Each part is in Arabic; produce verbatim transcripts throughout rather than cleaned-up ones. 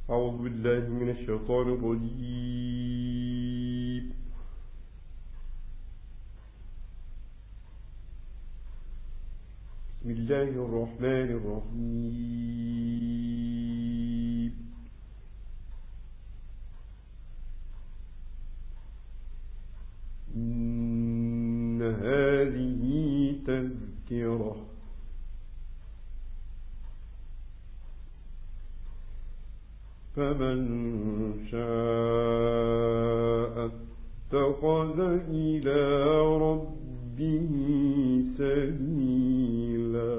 أعوذ بالله من الشيطان الرجيم. بسم الله الرحمن الرحيم. إن هذه تذكرة فمن شاء اتخذ إلى ربه سبيلا.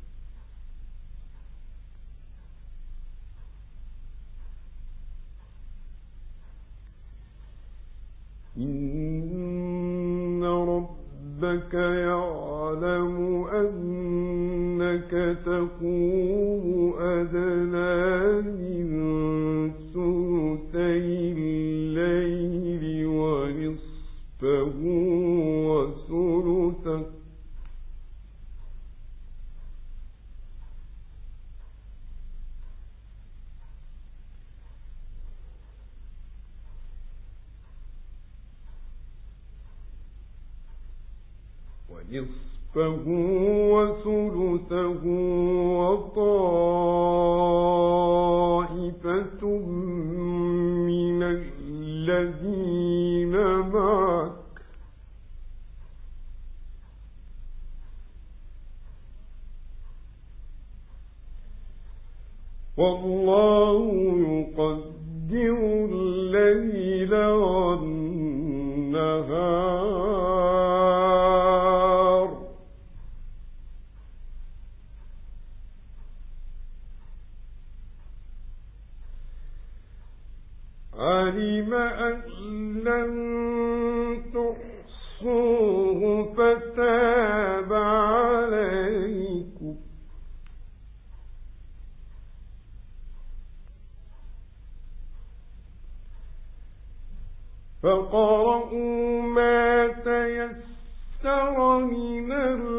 إن ربك يعلم أنك تقوم أدنى من ثلثي الليل ونصفه وثلثه ونصفه وثلثه وطائفة من الذين معك والله يقدر الليل والنهار علم أن لن تحصوه فتاب عليكم فاقرؤوا ما تيسر من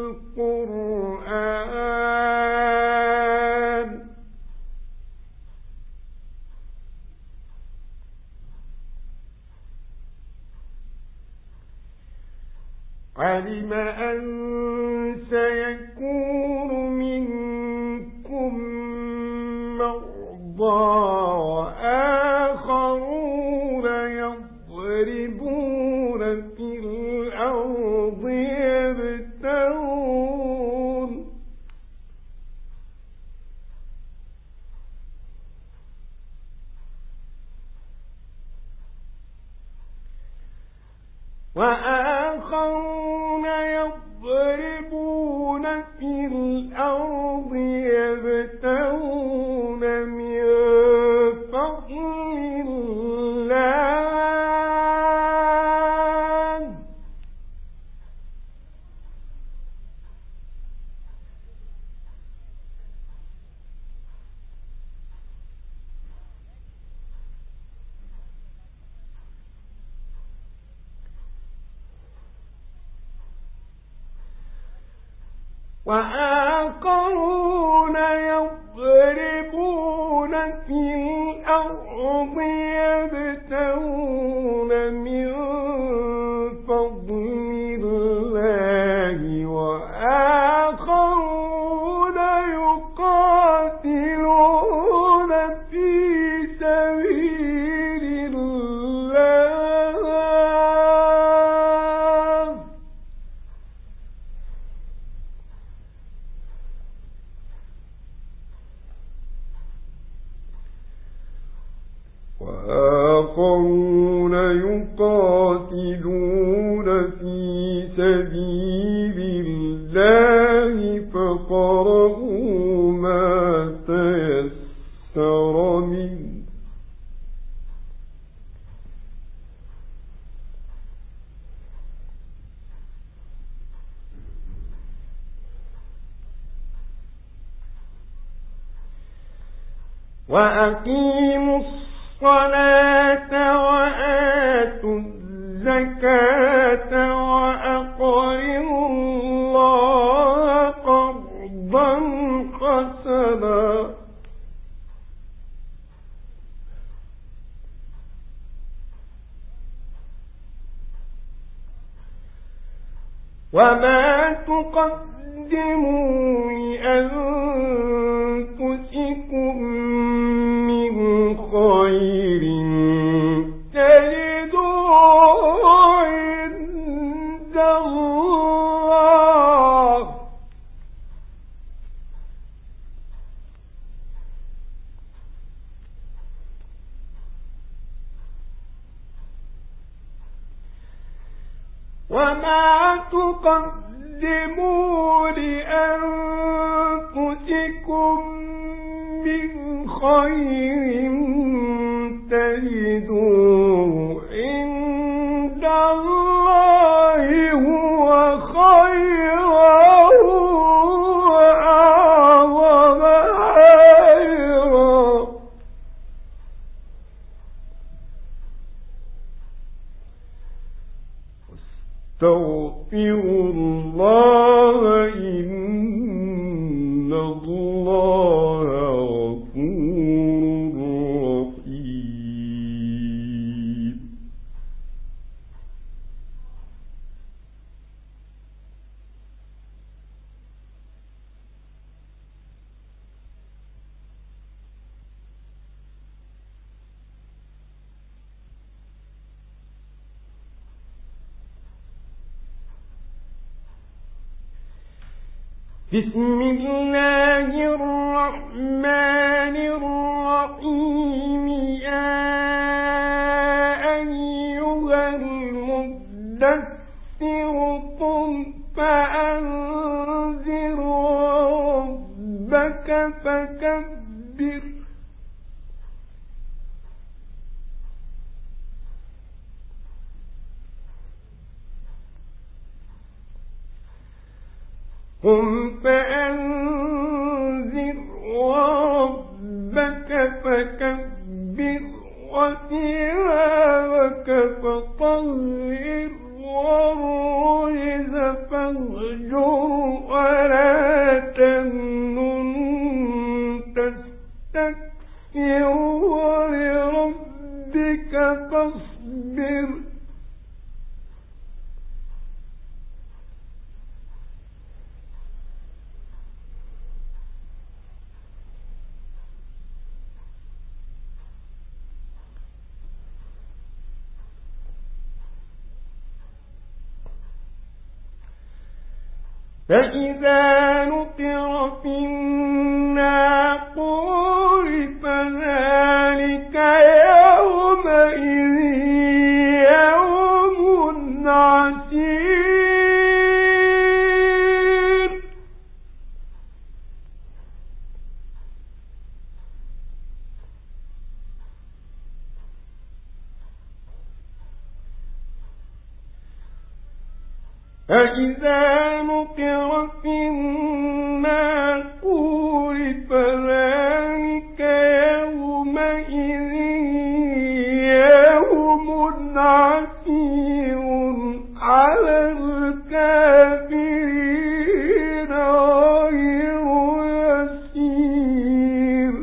القرآن علم أن سيكون منكم مرضى وآخرون يضربون في الأرض يبتغون وآخرون يضربون في الأرض يبتغون من فضل الله وآخرون يضربون في الأرض يبتغون من فضل الله وآخرون يقاتلون في سبيل الله وآخرون يقاتلون في سبيل الله فاقرؤوا ما تيسر منه وأقيموا الصلاة وآتوا الزكاة وأقرضوا الله قرضا حسنا وما تقدموا لأنفسكم من خير تجدوه عند الله وما تقدموا لأنفسكم من خير تجدوه عند الله هو خيرا وأعظم أجرا استغفروا الله إن الله غفور رحيم بسم الله الرحمن الرحيم يا أيها المدثر قم فأنذر ربك فكبر قم فأنذر وربك فكبر وثيابك فطهر والرجز فاهجر ولا تمنن تستكثر ولربك فاصبر فإذا نقر في الناقور فذلك يومئذ يوم عسير فإذا نقر في الناقور فذلك يومئذ يوم عسير على الكافرين غير يسير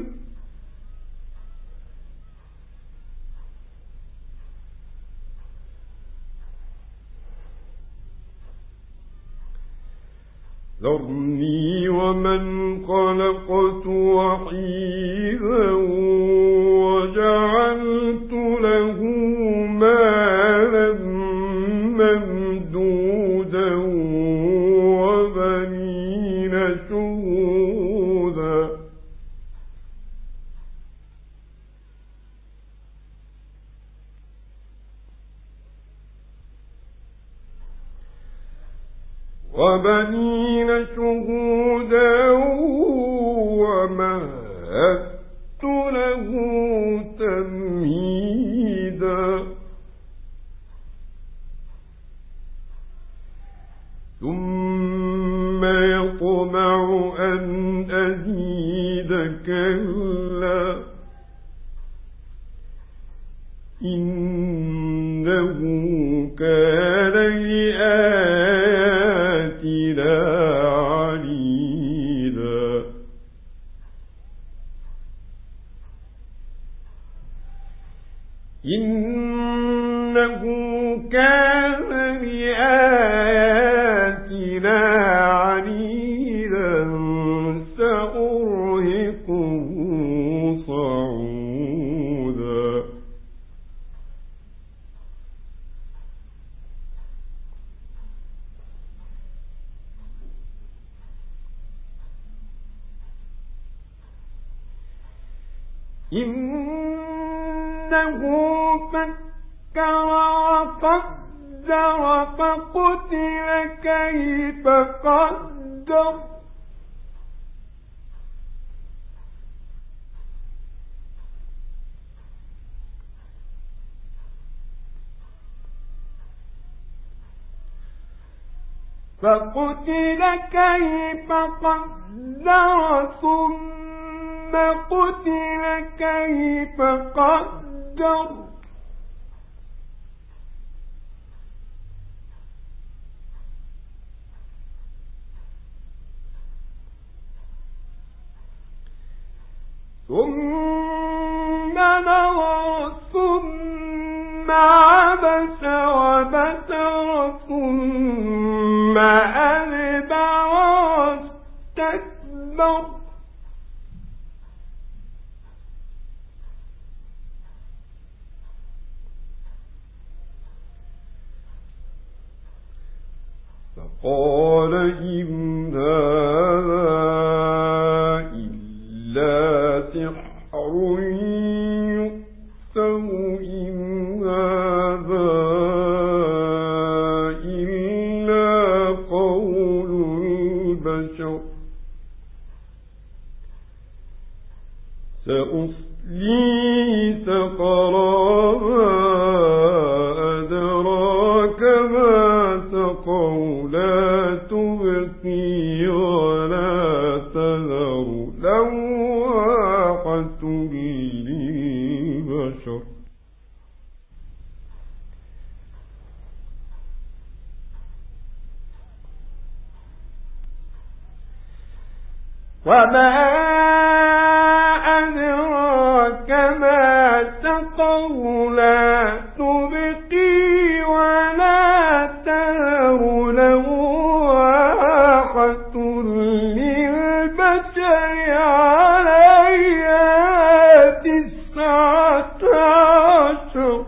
ذرني ومن خلقت وحيدا وجعلت له مالا ممدودا وبنين شهودا وبنين شهودا ومهدت له تمهيدا ثم يطمع أن أزيد كلا إنه كان لآياتنا عنيدا إنه كان لآياتنا إنه فكر وقدر فقتل كيف قدر فقتل كيف قدر ثم قتل كيف قدر ثم نظر ثم عبس وبسر ثم أدبر واستكبر فقال إن هذا إلا سحر يؤثر إن هذا إلا قول البشر سأصليه سقرا أدراك ما سقر لا تبقي ولا تذر لواحة للبشر وما أدراك ما سقر لا تبقي ولا تذر لواحة للبشر عليها تسعة عشر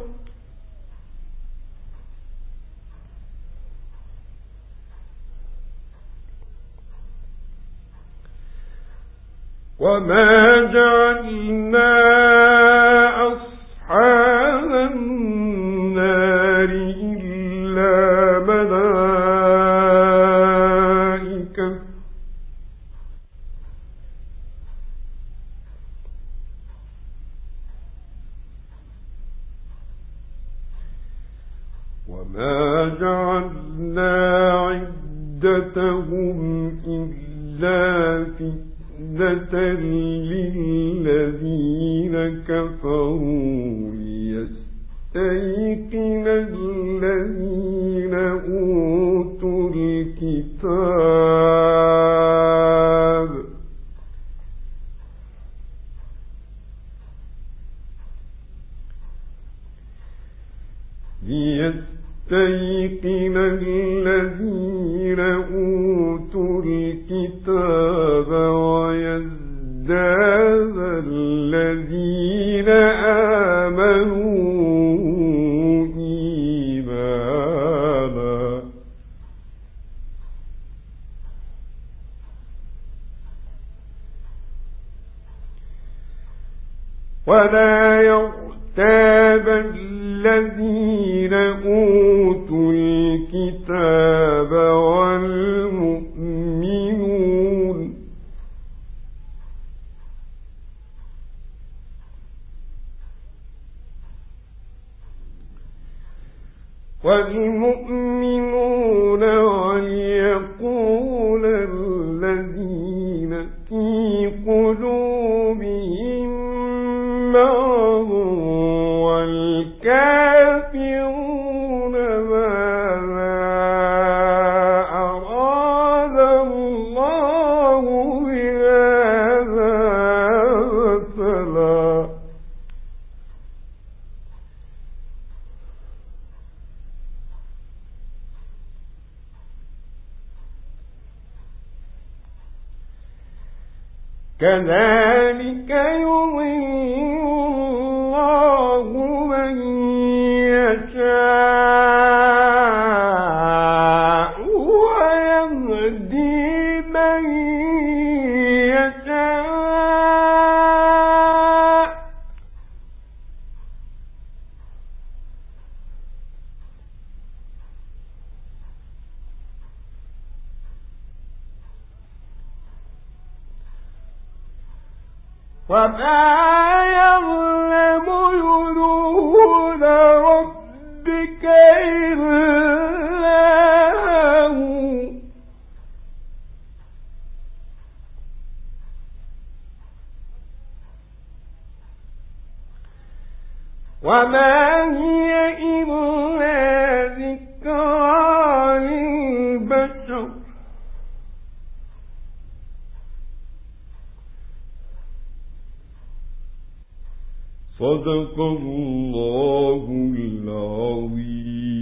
وما جعلنا أصحاب النار إلا ملائكة وما جعلنا عدتهم إلا فتنة للذين كفروا ليستيقن الذين أوتوا الكتاب ليستيقن الذين أوتوا الكتاب ويزداد الذين آمنوا إيمانا ولا يرتاب الذين أوتوا الكتاب والمؤمنون والمؤمنون وليقول الذين في قلوبهم مرض والكافرون ماذا أراد الله بهذا مثلا كذلك يضل الله من يشاء ويهدي من يشاء وما يعلم جنود ربك إلا هو وما هي إلا ذكرى للبشر صدق الله العظيم.